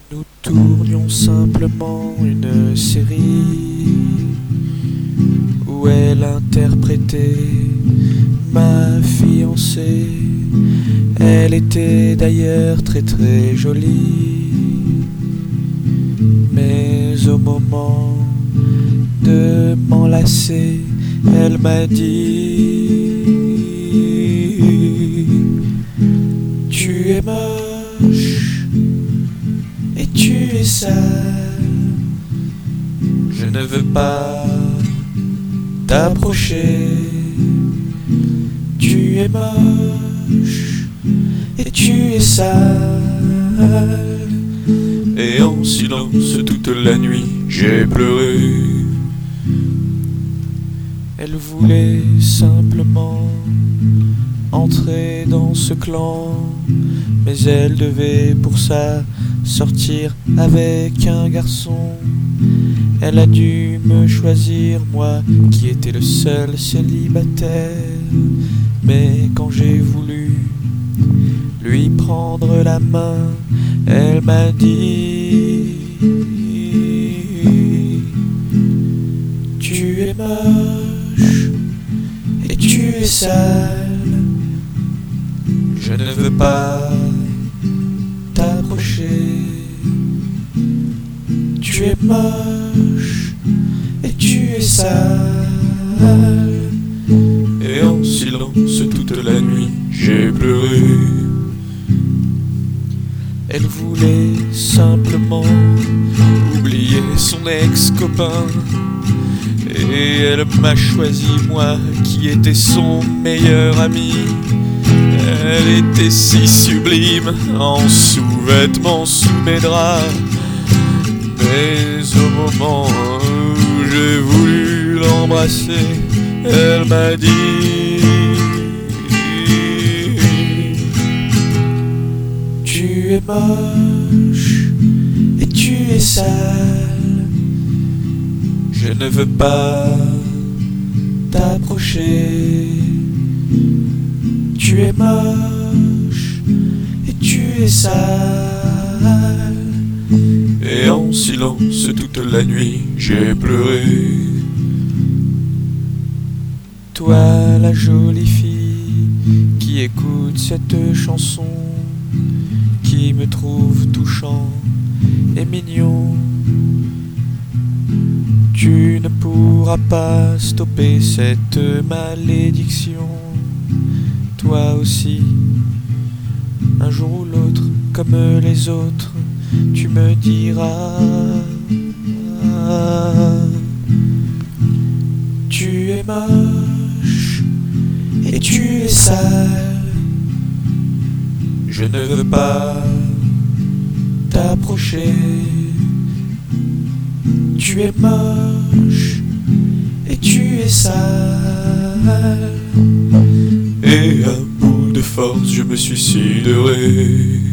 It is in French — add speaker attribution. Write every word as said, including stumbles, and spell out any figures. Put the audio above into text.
Speaker 1: Nous tournions simplement une série où elle interprétait ma fiancée. Elle était d'ailleurs très très jolie, mais au moment de m'enlacer, elle m'a dit: tu es moche et tu es sale, je ne veux pas t'approcher. Tu es moche et tu es sale. Et en silence toute la nuit j'ai pleuré. Elle voulait simplement entrer dans ce clan, mais elle devait pour ça sortir avec un garçon. Elle a dû me choisir, moi qui étais le seul célibataire. Mais quand j'ai voulu lui prendre la main, elle m'a dit: tu es moche et tu es sale, je ne veux pas t'approcher. Tu es moche et tu es sale. Et en silence toute la nuit j'ai pleuré. Elle voulait simplement oublier son ex-copain, et elle m'a choisi, moi qui étais son meilleur ami. Elle était si sublime en sous-vêtements sous mes draps, mais au moment où j'ai voulu l'embrasser, elle m'a dit: tu es moche et tu es sale, je ne veux pas t'approcher. Tu es moche et tu es sale. Et en silence toute la nuit j'ai pleuré. Toi la jolie fille qui écoute cette chanson, qui me trouve touchant et mignon, tu ne pourras pas stopper cette malédiction. Toi aussi, un jour ou l'autre, comme les autres, tu me diras: tu es moche et tu es sale, je ne veux pas t'approcher. Tu es moche et tu es sale. Et à bout de force je me suis sidéré.